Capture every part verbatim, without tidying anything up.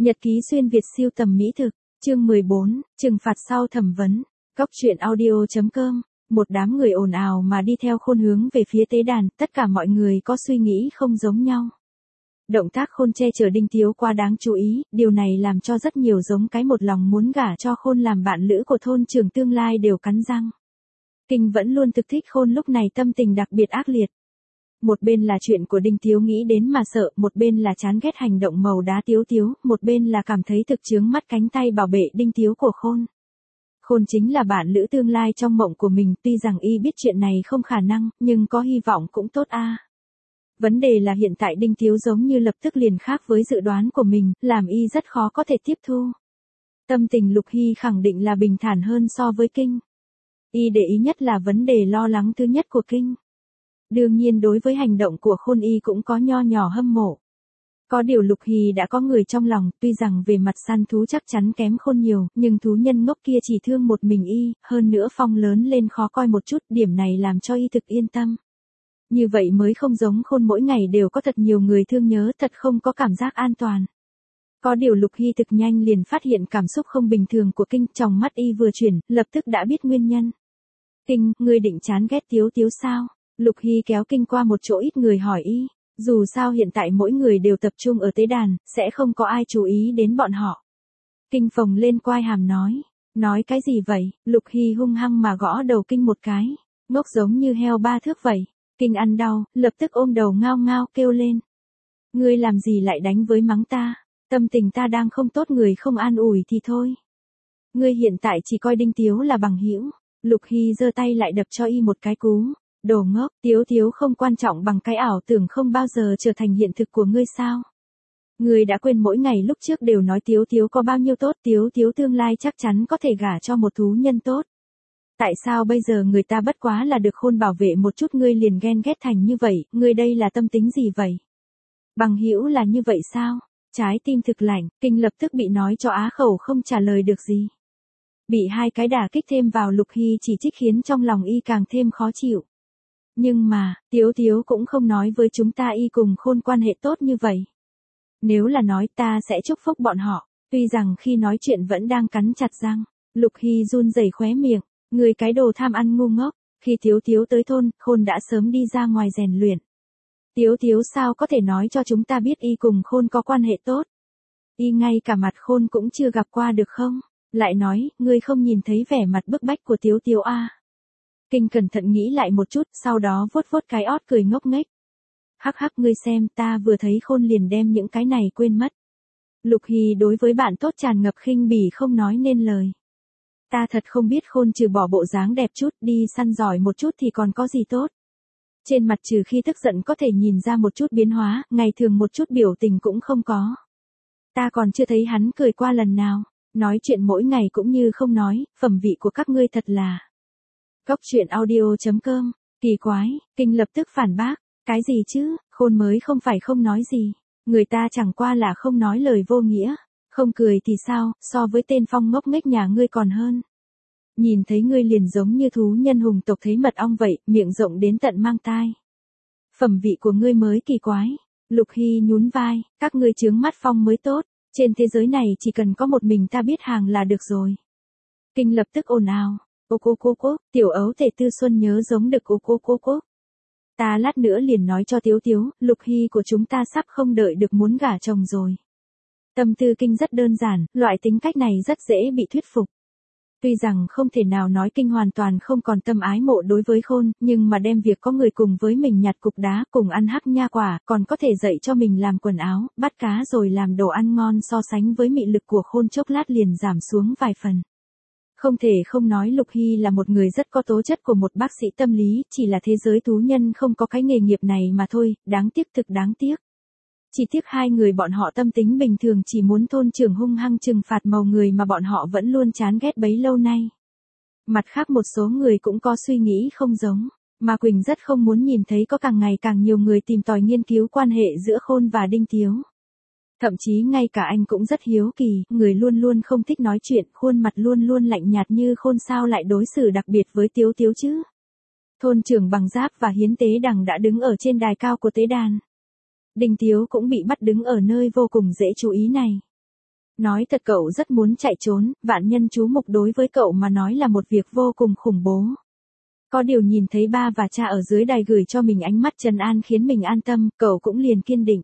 Nhật ký xuyên Việt siêu tầm mỹ thực, chương mười bốn, trừng phạt sau thẩm vấn. Cóc truyện audio chấm com. Một đám người ồn ào mà đi theo Khôn hướng về phía tế đàn, tất cả mọi người có suy nghĩ không giống nhau. Động tác Khôn che chở Đinh Tiếu quá đáng chú ý, điều này làm cho rất nhiều giống cái một lòng muốn gả cho Khôn làm bạn lữ của thôn trưởng tương lai đều cắn răng. Kinh vẫn luôn thực thích Khôn lúc này tâm tình đặc biệt ác liệt. Một bên là chuyện của Đinh Tiếu nghĩ đến mà sợ, một bên là chán ghét hành động màu đá Tiếu Tiếu, một bên là cảm thấy thực chướng mắt cánh tay bảo vệ Đinh Tiếu của Khôn. Khôn chính là bạn lữ tương lai trong mộng của mình, tuy rằng y biết chuyện này không khả năng, nhưng có hy vọng cũng tốt a. À. Vấn đề là hiện tại Đinh Tiếu giống như lập tức liền khác với dự đoán của mình, làm y rất khó có thể tiếp thu. Tâm tình Lục Hy khẳng định là bình thản hơn so với Kinh. Y để ý nhất là vấn đề lo lắng thứ nhất của Kinh. Đương nhiên đối với hành động của Khôn y cũng có nho nhỏ hâm mộ. Có điều Lục Hy đã có người trong lòng, tuy rằng về mặt săn thú chắc chắn kém Khôn nhiều, nhưng thú nhân ngốc kia chỉ thương một mình y, hơn nữa phong lớn lên khó coi một chút, điểm này làm cho y thực yên tâm. Như vậy mới không giống Khôn mỗi ngày đều có thật nhiều người thương nhớ, thật không có cảm giác an toàn. Có điều Lục Hy thực nhanh liền phát hiện cảm xúc không bình thường của Kinh, trong mắt y vừa chuyển, lập tức đã biết nguyên nhân. Kinh, ngươi định chán ghét Tiếu Tiếu sao? Lục Hy kéo Kinh qua một chỗ ít người hỏi y, dù sao hiện tại mỗi người đều tập trung ở tế đàn, sẽ không có ai chú ý đến bọn họ. Kinh phồng lên quai hàm nói, nói cái gì vậy? Lục Hy hung hăng mà gõ đầu Kinh một cái, ngốc giống như heo ba thước vậy. Kinh ăn đau, lập tức ôm đầu ngao ngao kêu lên. Ngươi làm gì lại đánh với mắng ta? Tâm tình ta đang không tốt, người không an ủi thì thôi. Ngươi hiện tại chỉ coi Đinh Tiếu là bằng hữu. Lục Hy giơ tay lại đập cho y một cái cú. Đồ ngốc, Tiếu Tiếu không quan trọng bằng cái ảo tưởng không bao giờ trở thành hiện thực của ngươi sao? Ngươi đã quên mỗi ngày lúc trước đều nói Tiếu Tiếu có bao nhiêu tốt, Tiếu Tiếu tương lai chắc chắn có thể gả cho một thú nhân tốt. Tại sao bây giờ người ta bất quá là được Khôn bảo vệ một chút ngươi liền ghen ghét thành như vậy, ngươi đây là tâm tính gì vậy? Bằng hữu là như vậy sao? Trái tim thực lạnh, Kinh lập tức bị nói cho á khẩu không trả lời được gì. Bị hai cái đả kích thêm vào, Lục Hy chỉ trích khiến trong lòng y càng thêm khó chịu. Nhưng mà, Tiếu Tiếu cũng không nói với chúng ta y cùng Khôn quan hệ tốt như vậy. Nếu là nói ta sẽ chúc phúc bọn họ, tuy rằng khi nói chuyện vẫn đang cắn chặt răng, Lục Hy run rẩy khóe miệng, người cái đồ tham ăn ngu ngốc, khi Tiếu Tiếu tới thôn, Khôn đã sớm đi ra ngoài rèn luyện. Tiếu Tiếu sao có thể nói cho chúng ta biết y cùng Khôn có quan hệ tốt? Y ngay cả mặt Khôn cũng chưa gặp qua được không? Lại nói, ngươi không nhìn thấy vẻ mặt bức bách của Tiếu Tiếu a? À? Kinh cẩn thận nghĩ lại một chút, sau đó vuốt vuốt cái ót cười ngốc nghếch. Hắc hắc, ngươi xem, ta vừa thấy Khôn liền đem những cái này quên mất. Lục Hy đối với bạn tốt tràn ngập khinh bỉ không nói nên lời. Ta thật không biết Khôn trừ bỏ bộ dáng đẹp chút, đi săn giỏi một chút thì còn có gì tốt. Trên mặt trừ khi tức giận có thể nhìn ra một chút biến hóa, ngày thường một chút biểu tình cũng không có. Ta còn chưa thấy hắn cười qua lần nào, nói chuyện mỗi ngày cũng như không nói, phẩm vị của các ngươi thật là. Cóc truyện audio chấm com, kỳ quái, Kinh lập tức phản bác, cái gì chứ, Khôn mới không phải không nói gì, người ta chẳng qua là không nói lời vô nghĩa, không cười thì sao, so với tên phong ngốc nghếch nhà ngươi còn hơn. Nhìn thấy ngươi liền giống như thú nhân hùng tộc thấy mật ong vậy, miệng rộng đến tận mang tai. Phẩm vị của ngươi mới kỳ quái. Lục Hy nhún vai, các ngươi chướng mắt phong mới tốt, trên thế giới này chỉ cần có một mình ta biết hàng là được rồi. Kinh lập tức ồn ào, ô cô cô cô, tiểu ấu thể Tư Xuân nhớ giống được ô cô cô cô. Ta lát nữa liền nói cho Tiếu Tiếu, Lục Hy của chúng ta sắp không đợi được muốn gả chồng rồi. Tâm tư Kinh rất đơn giản, loại tính cách này rất dễ bị thuyết phục. Tuy rằng không thể nào nói Kinh hoàn toàn không còn tâm ái mộ đối với Khôn, nhưng mà đem việc có người cùng với mình nhặt cục đá, cùng ăn hắc nha quả, còn có thể dạy cho mình làm quần áo, bắt cá rồi làm đồ ăn ngon so sánh với mị lực của Khôn chốc lát liền giảm xuống vài phần. Không thể không nói Lục Hy là một người rất có tố chất của một bác sĩ tâm lý, chỉ là thế giới thú nhân không có cái nghề nghiệp này mà thôi, đáng tiếc thực đáng tiếc. Chỉ tiếc hai người bọn họ tâm tính bình thường, chỉ muốn thôn trưởng hung hăng trừng phạt màu người mà bọn họ vẫn luôn chán ghét bấy lâu nay. Mặt khác một số người cũng có suy nghĩ không giống, mà Quỳnh rất không muốn nhìn thấy có càng ngày càng nhiều người tìm tòi nghiên cứu quan hệ giữa Khôn và Đinh Tiếu. Thậm chí ngay cả anh cũng rất hiếu kỳ, người luôn luôn không thích nói chuyện, khuôn mặt luôn luôn lạnh nhạt như Khôn sao lại đối xử đặc biệt với Tiếu Tiếu chứ. Thôn trưởng Bằng Giáp và Hiến Tế Đằng đã đứng ở trên đài cao của tế đàn. Đinh Tiếu cũng bị bắt đứng ở nơi vô cùng dễ chú ý này. Nói thật cậu rất muốn chạy trốn, vạn nhân chú mục đối với cậu mà nói là một việc vô cùng khủng bố. Có điều nhìn thấy ba và cha ở dưới đài gửi cho mình ánh mắt trấn an khiến mình an tâm, cậu cũng liền kiên định.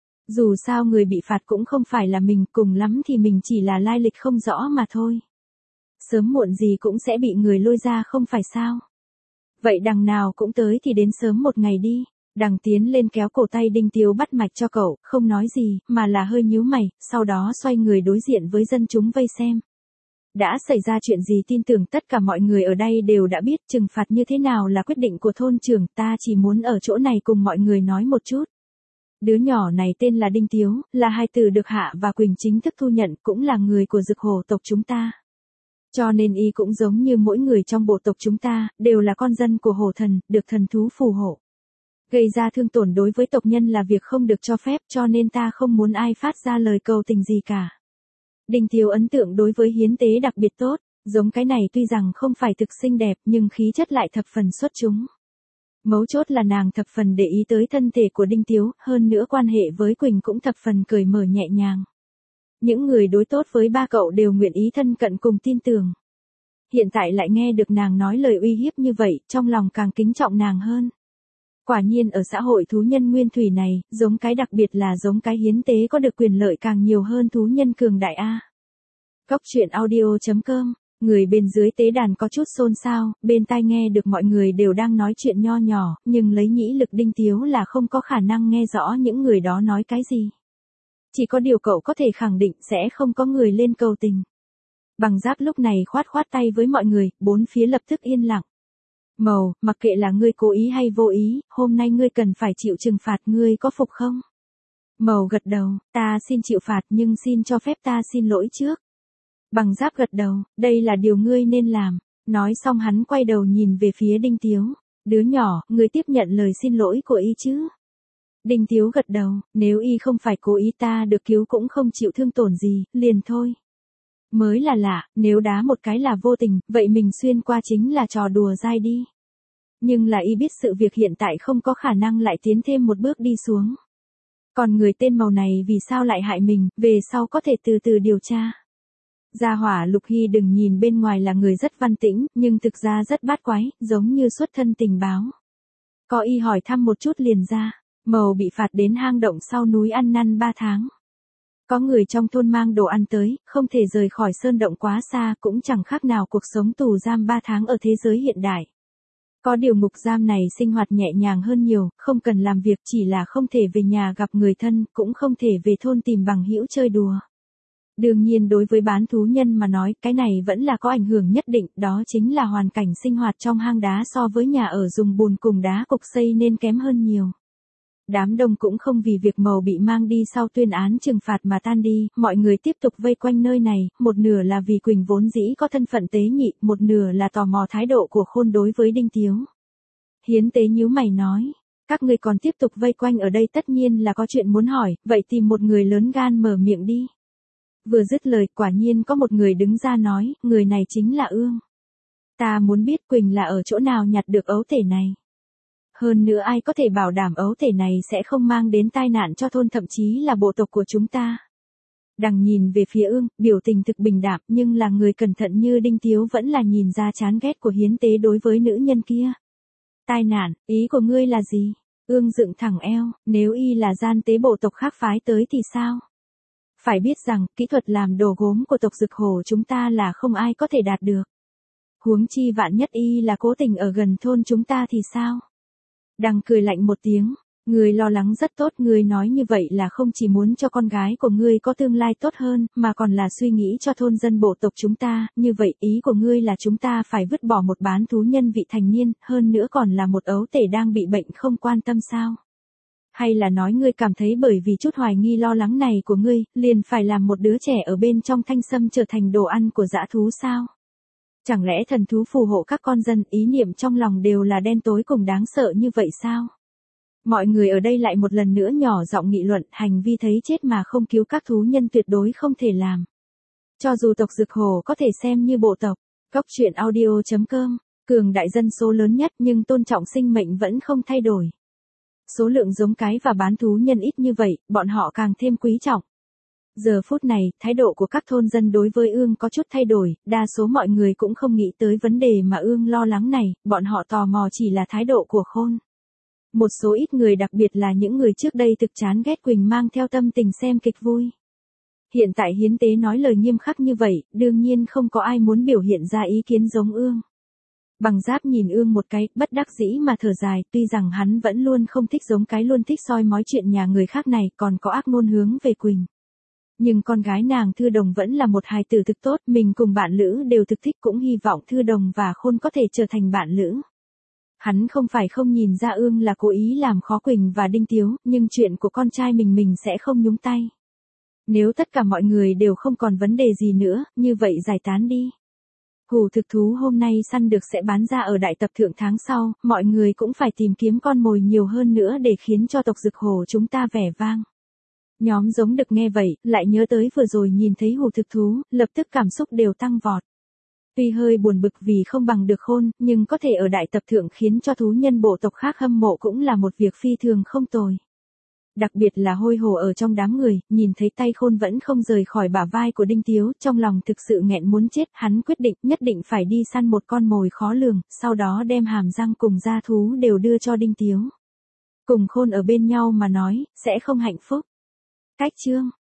Dù sao người bị phạt cũng không phải là mình, cùng lắm thì mình chỉ là lai lịch không rõ mà thôi. Sớm muộn gì cũng sẽ bị người lôi ra không phải sao. Vậy đằng nào cũng tới thì đến sớm một ngày đi. Đằng tiến lên kéo cổ tay Đinh Tiếu bắt mạch cho cậu, không nói gì, mà là hơi nhíu mày, sau đó xoay người đối diện với dân chúng vây xem. Đã xảy ra chuyện gì tin tưởng tất cả mọi người ở đây đều đã biết, trừng phạt như thế nào là quyết định của thôn trưởng, ta chỉ muốn ở chỗ này cùng mọi người nói một chút. Đứa nhỏ này tên là Đinh Tiếu, là hai từ được Hạ và Quỳnh chính thức thu nhận, cũng là người của Dực Hổ tộc chúng ta. Cho nên y cũng giống như mỗi người trong bộ tộc chúng ta, đều là con dân của hổ thần, được thần thú phù hộ. Gây ra thương tổn đối với tộc nhân là việc không được cho phép, cho nên ta không muốn ai phát ra lời cầu tình gì cả. Đinh Tiếu ấn tượng đối với hiến tế đặc biệt tốt, giống cái này tuy rằng không phải thực xinh đẹp nhưng khí chất lại thập phần xuất chúng. Mấu chốt là nàng thập phần để ý tới thân thể của Đinh Tiếu, hơn nữa quan hệ với Quỳnh cũng thập phần cởi mở nhẹ nhàng. Những người đối tốt với ba cậu đều nguyện ý thân cận cùng tin tưởng. Hiện tại lại nghe được nàng nói lời uy hiếp như vậy, trong lòng càng kính trọng nàng hơn. Quả nhiên ở xã hội thú nhân nguyên thủy này, giống cái đặc biệt là giống cái hiến tế có được quyền lợi càng nhiều hơn thú nhân cường đại A. Cóc truyện audio chấm com, người bên dưới tế đàn có chút xôn xao, bên tai nghe được mọi người đều đang nói chuyện nho nhỏ, nhưng lấy nhĩ lực Đinh Tiếu là không có khả năng nghe rõ những người đó nói cái gì. Chỉ có điều cậu có thể khẳng định sẽ không có người lên cầu tình. Bằng Giáp lúc này khoát khoát tay với mọi người, bốn phía lập tức yên lặng. Màu, mặc kệ là ngươi cố ý hay vô ý, hôm nay ngươi cần phải chịu trừng phạt, ngươi có phục không? Màu gật đầu, ta xin chịu phạt nhưng xin cho phép ta xin lỗi trước. Bằng Giáp gật đầu, đây là điều ngươi nên làm. Nói xong hắn quay đầu nhìn về phía Đinh Tiếu. Đứa nhỏ, ngươi tiếp nhận lời xin lỗi của y chứ? Đinh Tiếu gật đầu, nếu y không phải cố ý ta được cứu cũng không chịu thương tổn gì, liền thôi. Mới là lạ, nếu đá một cái là vô tình, vậy mình xuyên qua chính là trò đùa dai đi. Nhưng là y biết sự việc hiện tại không có khả năng lại tiến thêm một bước đi xuống. Còn người tên Màu này vì sao lại hại mình, về sau có thể từ từ điều tra. Gia hỏa Lục Hy đừng nhìn bên ngoài là người rất văn tĩnh, nhưng thực ra rất bát quái, giống như xuất thân tình báo. Có y hỏi thăm một chút liền ra, Màu bị phạt đến hang động sau núi ăn năn ba tháng. Có người trong thôn mang đồ ăn tới, không thể rời khỏi sơn động quá xa, cũng chẳng khác nào cuộc sống tù giam ba tháng ở thế giới hiện đại. Có điều ngục giam này sinh hoạt nhẹ nhàng hơn nhiều, không cần làm việc, chỉ là không thể về nhà gặp người thân, cũng không thể về thôn tìm bằng hữu chơi đùa. Đương nhiên đối với bán thú nhân mà nói, cái này vẫn là có ảnh hưởng nhất định, đó chính là hoàn cảnh sinh hoạt trong hang đá so với nhà ở dùng bùn cùng đá cục xây nên kém hơn nhiều. Đám đông cũng không vì việc Màu bị mang đi sau tuyên án trừng phạt mà tan đi, mọi người tiếp tục vây quanh nơi này, một nửa là vì Quỳnh vốn dĩ có thân phận tế nhị, một nửa là tò mò thái độ của Khôn đối với Đinh Tiếu. Hiến tế nhíu mày nói, các người còn tiếp tục vây quanh ở đây tất nhiên là có chuyện muốn hỏi, vậy tìm một người lớn gan mở miệng đi. Vừa dứt lời, quả nhiên có một người đứng ra nói, người này chính là Ương. Ta muốn biết Quỳnh là ở chỗ nào nhặt được ấu thể này. Hơn nữa ai có thể bảo đảm ấu thể này sẽ không mang đến tai nạn cho thôn thậm chí là bộ tộc của chúng ta. Đằng nhìn về phía Ương, biểu tình thực bình đạm, nhưng là người cẩn thận như Đinh Tiếu vẫn là nhìn ra chán ghét của hiến tế đối với nữ nhân kia. Tai nạn, ý của ngươi là gì? Ương dựng thẳng eo, nếu y là gian tế bộ tộc khác phái tới thì sao? Phải biết rằng, kỹ thuật làm đồ gốm của tộc Dực Hổ chúng ta là không ai có thể đạt được. Huống chi vạn nhất y là cố tình ở gần thôn chúng ta thì sao? Đằng cười lạnh một tiếng, ngươi lo lắng rất tốt, ngươi nói như vậy là không chỉ muốn cho con gái của ngươi có tương lai tốt hơn, mà còn là suy nghĩ cho thôn dân bộ tộc chúng ta, như vậy ý của ngươi là chúng ta phải vứt bỏ một bán thú nhân vị thành niên, hơn nữa còn là một ấu tể đang bị bệnh không quan tâm sao? Hay là nói ngươi cảm thấy bởi vì chút hoài nghi lo lắng này của ngươi, liền phải làm một đứa trẻ ở bên trong thanh sâm trở thành đồ ăn của dã thú sao? Chẳng lẽ thần thú phù hộ các con dân, ý niệm trong lòng đều là đen tối cùng đáng sợ như vậy sao? Mọi người ở đây lại một lần nữa nhỏ giọng nghị luận, hành vi thấy chết mà không cứu các thú nhân tuyệt đối không thể làm. Cho dù tộc Dực Hổ có thể xem như bộ tộc, cóc truyện audio chấm com, cường đại dân số lớn nhất nhưng tôn trọng sinh mệnh vẫn không thay đổi. Số lượng giống cái và bán thú nhân ít như vậy, bọn họ càng thêm quý trọng. Giờ phút này, thái độ của các thôn dân đối với Ương có chút thay đổi, đa số mọi người cũng không nghĩ tới vấn đề mà Ương lo lắng này, bọn họ tò mò chỉ là thái độ của Khôn. Một số ít người đặc biệt là những người trước đây thực chán ghét Quỳnh mang theo tâm tình xem kịch vui. Hiện tại hiến tế nói lời nghiêm khắc như vậy, đương nhiên không có ai muốn biểu hiện ra ý kiến giống Ương. Bằng Giáp nhìn Ương một cái, bất đắc dĩ mà thở dài, tuy rằng hắn vẫn luôn không thích giống cái luôn thích soi mói chuyện nhà người khác này, còn có ác ngôn hướng về Quỳnh. Nhưng con gái nàng Thư Đồng vẫn là một hài tử thực tốt, mình cùng bạn lữ đều thực thích, cũng hy vọng Thư Đồng và Khôn có thể trở thành bạn lữ. Hắn không phải không nhìn ra Ương là cố ý làm khó Quỳnh và Đinh Tiếu, nhưng chuyện của con trai mình mình sẽ không nhúng tay. Nếu tất cả mọi người đều không còn vấn đề gì nữa, như vậy giải tán đi. Hủ thực thú hôm nay săn được sẽ bán ra ở đại tập thượng tháng sau, mọi người cũng phải tìm kiếm con mồi nhiều hơn nữa để khiến cho tộc Dực Hổ chúng ta vẻ vang. Nhóm Giống Đực nghe vậy, lại nhớ tới vừa rồi nhìn thấy hủ thực thú, lập tức cảm xúc đều tăng vọt. Tuy hơi buồn bực vì không bằng được Khôn, nhưng có thể ở đại tập thượng khiến cho thú nhân bộ tộc khác hâm mộ cũng là một việc phi thường không tồi. Đặc biệt là Hôi Hổ ở trong đám người, nhìn thấy tay Khôn vẫn không rời khỏi bả vai của Đinh Tiếu, trong lòng thực sự nghẹn muốn chết, hắn quyết định nhất định phải đi săn một con mồi khó lường, sau đó đem hàm răng cùng da thú đều đưa cho Đinh Tiếu. Cùng Khôn ở bên nhau mà nói, sẽ không hạnh phúc. Cách chương